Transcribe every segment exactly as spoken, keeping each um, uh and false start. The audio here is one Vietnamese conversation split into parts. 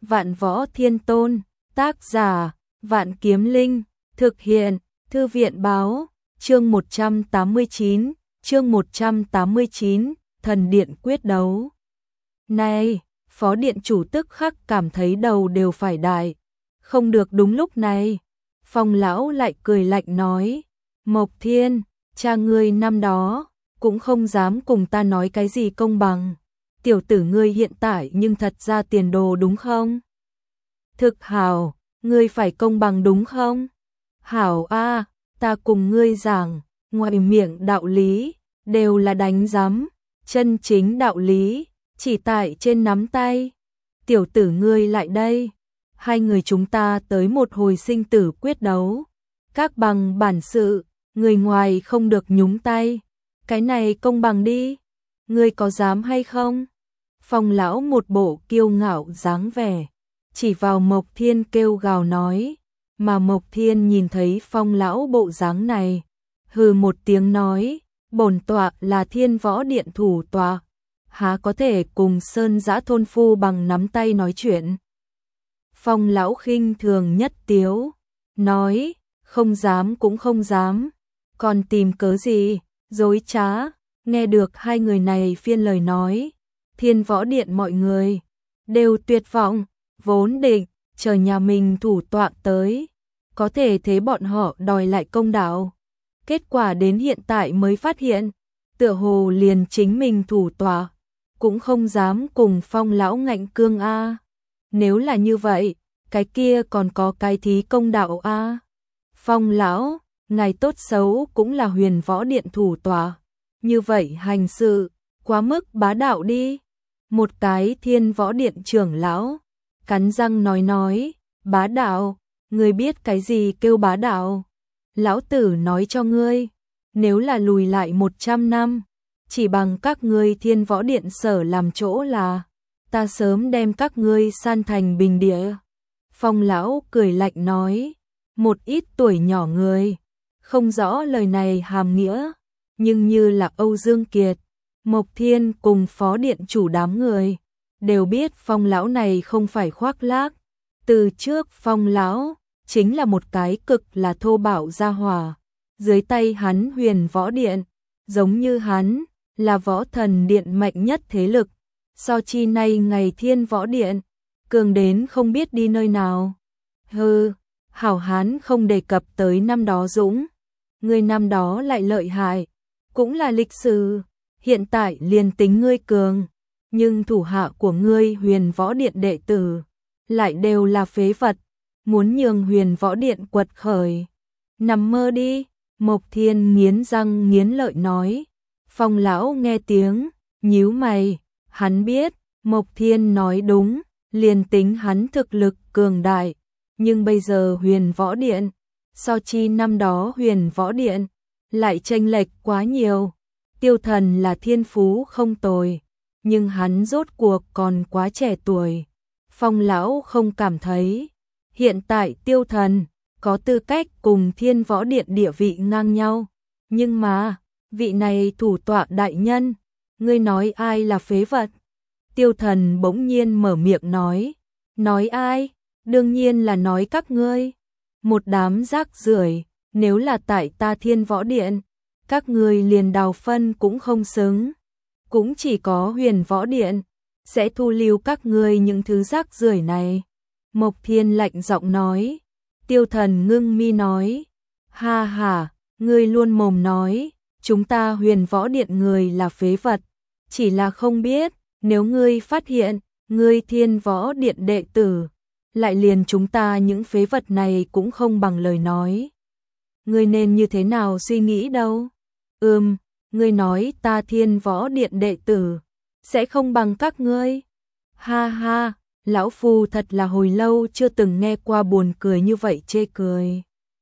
Vạn Võ Thiên Tôn, tác giả, Vạn Kiếm Linh, thực hiện, Thư viện báo, chương một trăm tám mươi chín, chương một trăm tám mươi chín, thần điện quyết đấu. Này, phó điện chủ tức khắc cảm thấy đầu đều phải đại. Không được, đúng lúc này, Phong lão lại cười lạnh nói, Mộc Thiên, cha ngươi năm đó, cũng không dám cùng ta nói cái gì công bằng. Tiểu tử ngươi hiện tại nhưng thật ra tiền đồ đúng không? Thực hảo, ngươi phải công bằng đúng không? Hảo a, ta cùng ngươi giảng, ngoài miệng đạo lý, đều là đánh giám, chân chính đạo lý, chỉ tại trên nắm tay. Tiểu tử ngươi lại đây, hai người chúng ta tới một hồi sinh tử quyết đấu. Các bằng bản sự, người ngoài không được nhúng tay. Cái này công bằng đi, ngươi có dám hay không? Phong lão một bộ kiêu ngạo dáng vẻ, chỉ vào Mộc Thiên kêu gào nói, mà Mộc Thiên nhìn thấy Phong lão bộ dáng này, hừ một tiếng nói, bổn tọa là Thiên Võ Điện thủ tọa, há có thể cùng Sơn Dã thôn phu bằng nắm tay nói chuyện. Phong lão khinh thường nhất tiếu, nói, không dám cũng không dám, còn tìm cớ gì, dối trá. Nghe được hai người này phiên lời nói, Thiên Võ Điện mọi người đều tuyệt vọng, vốn định chờ nhà mình thủ tọa tới, có thể thế bọn họ đòi lại công đạo. Kết quả đến hiện tại mới phát hiện, tựa hồ liền chính mình thủ tọa cũng không dám cùng Phong lão ngạnh cương a. Nếu là như vậy, cái kia còn có cái thí công đạo a. Phong lão, ngài tốt xấu cũng là Huyền Võ Điện thủ tọa, như vậy hành sự quá mức bá đạo đi. Một cái Thiên Võ Điện trưởng lão cắn răng nói nói, bá đạo, ngươi biết cái gì kêu bá đạo? Lão tử nói cho ngươi, nếu là lùi lại một trăm năm, chỉ bằng các ngươi Thiên Võ Điện sở làm chỗ là, ta sớm đem các ngươi san thành bình địa. Phong lão cười lạnh nói, một ít tuổi nhỏ người, không rõ lời này hàm nghĩa, nhưng như là Âu Dương Kiệt, Mộc Thiên cùng phó điện chủ đám người, đều biết Phong lão này không phải khoác lác. Từ trước Phong lão chính là một cái cực là thô bạo gia hỏa, dưới tay hắn Huyền Võ Điện, giống như hắn là võ thần điện mạnh nhất thế lực, so chi nay ngày Thiên Võ Điện, cường đến không biết đi nơi nào. Hừ, hảo hán không đề cập tới năm đó dũng, người năm đó lại lợi hại, cũng là lịch sử, hiện tại liền tính ngươi cường, nhưng thủ hạ của ngươi Huyền Võ Điện đệ tử lại đều là phế vật, muốn nhường Huyền Võ Điện quật khởi, nằm mơ đi. Mộc Thiên nghiến răng nghiến lợi nói. Phong lão nghe tiếng, nhíu mày, hắn biết, Mộc Thiên nói đúng, liền tính hắn thực lực cường đại, nhưng bây giờ Huyền Võ Điện, so chi năm đó Huyền Võ Điện, lại chênh lệch quá nhiều. Tiêu Thần là thiên phú không tồi, nhưng hắn rốt cuộc còn quá trẻ tuổi. Phong lão không cảm thấy, hiện tại Tiêu Thần có tư cách cùng Thiên Võ Điện địa vị ngang nhau, nhưng mà, vị này thủ tọa đại nhân, ngươi nói ai là phế vật? Tiêu Thần bỗng nhiên mở miệng nói, nói ai? Đương nhiên là nói các ngươi, một đám rác rưởi, nếu là tại ta Thiên Võ Điện, các ngươi liền đào phân cũng không xứng, cũng chỉ có Huyền Võ Điện sẽ thu lưu các ngươi những thứ rác rưởi này. Mộc Thiên lạnh giọng nói. Tiêu Thần ngưng mi nói, ha ha, ngươi luôn mồm nói, chúng ta Huyền Võ Điện người là phế vật, chỉ là không biết, nếu ngươi phát hiện, ngươi Thiên Võ Điện đệ tử, lại liền chúng ta những phế vật này cũng không bằng lời nói. Ngươi nên như thế nào suy nghĩ đâu? Ừm, ngươi nói ta Thiên Võ Điện đệ tử, sẽ không bằng các ngươi. Ha ha, lão phu thật là hồi lâu chưa từng nghe qua buồn cười như vậy chê cười.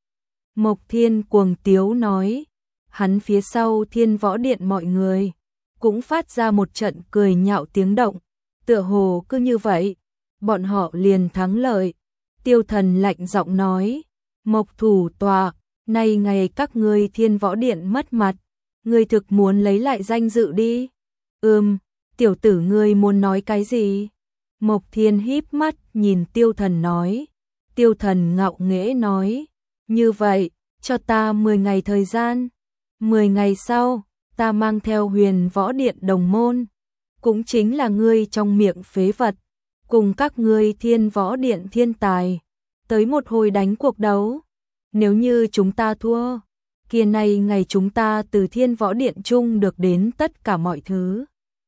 Mộc Thiên cuồng tiếu nói, hắn phía sau Thiên Võ Điện mọi người, cũng phát ra một trận cười nhạo tiếng động, tựa hồ cứ như vậy, bọn họ liền thắng lợi. Tiêu Thần lạnh giọng nói, Mộc thủ tọa, nay ngày các ngươi Thiên Võ Điện mất mặt, ngươi thực muốn lấy lại danh dự đi. Ừm, tiểu tử ngươi muốn nói cái gì? Mộc Thiên híp mắt nhìn Tiêu Thần nói. Tiêu Thần ngạo nghễ nói, như vậy, cho ta mười ngày thời gian. mười ngày sau, ta mang theo Huyền Võ Điện đồng môn, cũng chính là ngươi trong miệng phế vật, cùng các ngươi Thiên Võ Điện thiên tài, tới một hồi đánh cuộc đấu. Nếu như chúng ta thua, kia này ngày chúng ta từ Thiên Võ Điện chung được đến tất cả mọi thứ,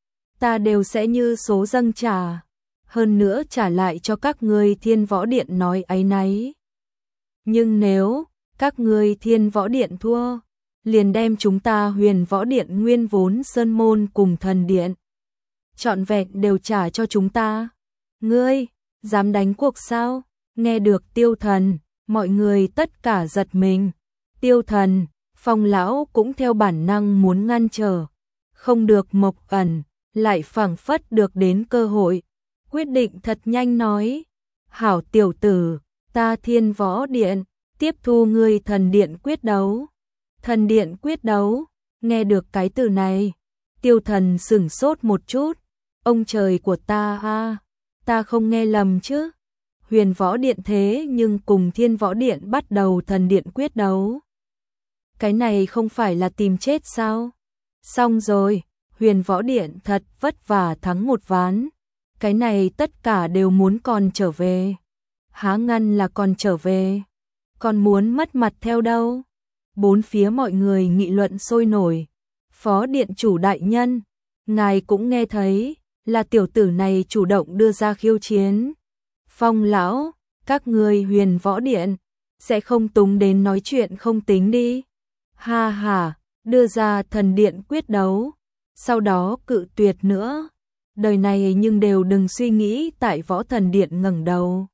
ta đều sẽ như số dâng trả, hơn nữa trả lại cho các ngươi Thiên Võ Điện nói áy náy. Nhưng nếu các ngươi Thiên Võ Điện thua, liền đem chúng ta Huyền Võ Điện nguyên vốn sơn môn cùng thần điện trọn vẹn đều trả cho chúng ta. Ngươi dám đánh cuộc sao? Nghe được Tiêu Thần, mọi người tất cả giật mình. Tiêu Thần, Phong lão cũng theo bản năng muốn ngăn trở, không được. Mộc Ẩn lại phảng phất được đến cơ hội, quyết định thật nhanh nói: "Hảo tiểu tử, ta Thiên Võ Điện tiếp thu ngươi thần điện quyết đấu." Thần điện quyết đấu? Nghe được cái từ này, Tiêu Thần sửng sốt một chút. Ông trời của ta a, ta không nghe lầm chứ? Huyền Võ Điện thế nhưng cùng Thiên Võ Điện bắt đầu thần điện quyết đấu. Cái này không phải là tìm chết sao? Xong rồi, Huyền Võ Điện thật vất vả thắng một ván. Cái này tất cả đều muốn còn trở về. Há ngăn là còn trở về, còn muốn mất mặt theo đâu. Bốn phía mọi người nghị luận sôi nổi. Phó điện chủ đại nhân, ngài cũng nghe thấy, là tiểu tử này chủ động đưa ra khiêu chiến. Phong lão, các ngươi Huyền Võ Điện sẽ không túng đến nói chuyện không tính đi. Ha ha, đưa ra thần điện quyết đấu, sau đó cự tuyệt nữa. Đời này nhưng đều đừng suy nghĩ tại Võ Thần Điện ngẩng đầu.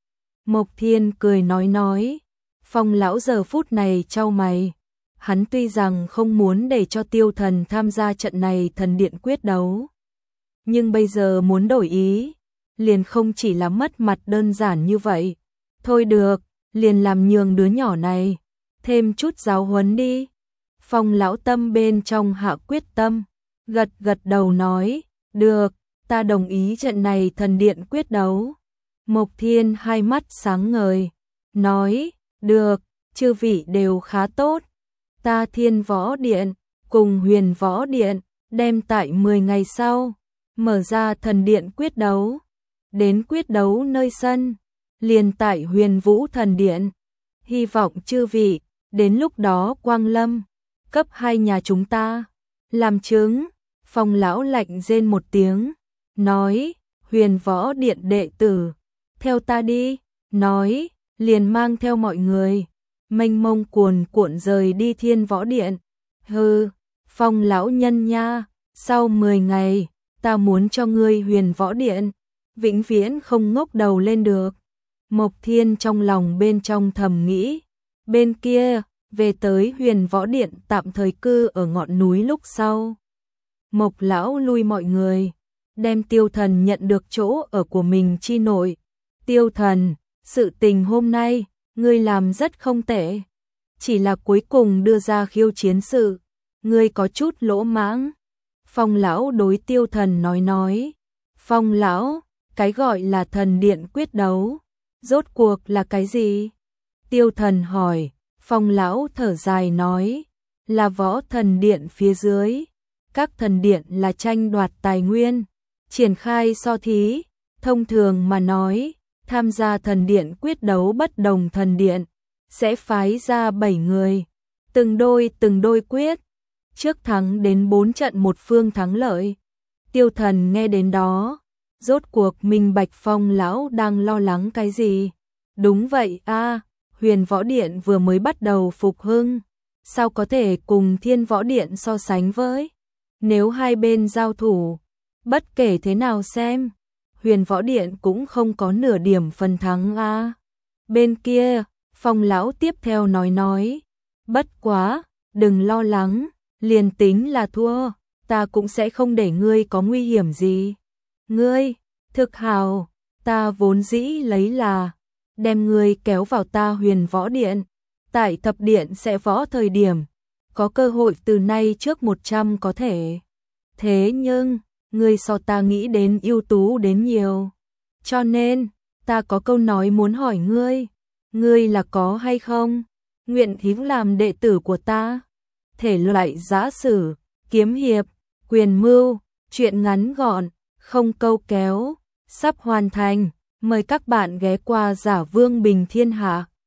Mộc Thiên cười nói nói. Phong lão giờ phút này chau mày. Hắn tuy rằng không muốn để cho Tiêu Thần tham gia trận này thần điện quyết đấu, nhưng bây giờ muốn đổi ý, liền không chỉ là mất mặt đơn giản như vậy. Thôi được, liền làm nhường đứa nhỏ này thêm chút giáo huấn đi. Phong lão tâm bên trong hạ quyết tâm, gật gật đầu nói, được, ta đồng ý trận này thần điện quyết đấu. Mộc Thiên hai mắt sáng ngời, nói, được, chư vị đều khá tốt. Ta Thiên Võ Điện cùng Huyền Võ Điện đem tại mười ngày sau mở ra thần điện quyết đấu. Đến quyết đấu nơi sân, liền tại Huyền Vũ Thần Điện. Hy vọng chư vị đến lúc đó quang lâm, cấp hai nhà chúng ta làm chứng. Phong lão lạnh rên một tiếng, nói, Huyền Võ Điện đệ tử, theo ta đi. Nói, liền mang theo mọi người mênh mông cuồn cuộn rời đi Thiên Võ Điện. Hừ, Phong lão nhân nha, sau mười ngày, ta muốn cho ngươi Huyền Võ Điện vĩnh viễn không ngóc đầu lên được. Mộc Thiên trong lòng bên trong thầm nghĩ. Bên kia, về tới Huyền Võ Điện tạm thời cư ở ngọn núi lúc sau, Mộc lão lui mọi người, đem Tiêu Thần nhận được chỗ ở của mình chi nội. Tiêu Thần, sự tình hôm nay ngươi làm rất không tệ, chỉ là cuối cùng đưa ra khiêu chiến sự, ngươi có chút lỗ mãng. Phong lão đối Tiêu Thần nói nói. Phong lão, cái gọi là thần điện quyết đấu, rốt cuộc là cái gì? Tiêu Thần hỏi. Phong lão thở dài nói, là Võ Thần Điện phía dưới, các thần điện là tranh đoạt tài nguyên, triển khai so thí. Thông thường mà nói, tham gia thần điện quyết đấu bất đồng thần điện sẽ phái ra bảy người, từng đôi từng đôi quyết, trước thắng đến bốn trận một phương thắng lợi. Tiêu Thần nghe đến đó, rốt cuộc minh bạch Phong lão đang lo lắng cái gì. Đúng vậy a, Huyền Võ Điện vừa mới bắt đầu phục hưng, sao có thể cùng Thiên Võ Điện so sánh với? Nếu hai bên giao thủ, bất kể thế nào xem, Huyền Võ Điện cũng không có nửa điểm phần thắng a. Bên kia, Phong lão tiếp theo nói nói, bất quá, đừng lo lắng, liền tính là thua, ta cũng sẽ không để ngươi có nguy hiểm gì. Ngươi, thực hào, ta vốn dĩ lấy là đem ngươi kéo vào ta Huyền Võ Điện, tại thập điện sẽ võ thời điểm, có cơ hội từ nay trước một trăm có thể. Thế nhưng, ngươi so ta nghĩ đến ưu tú đến nhiều. Cho nên, ta có câu nói muốn hỏi ngươi, ngươi là có hay không nguyện ý làm đệ tử của ta? Thể loại giã sử, kiếm hiệp, quyền mưu, truyện ngắn gọn, không câu kéo, sắp hoàn thành. Mời các bạn ghé qua Giả Vương Bình Thiên Hạ.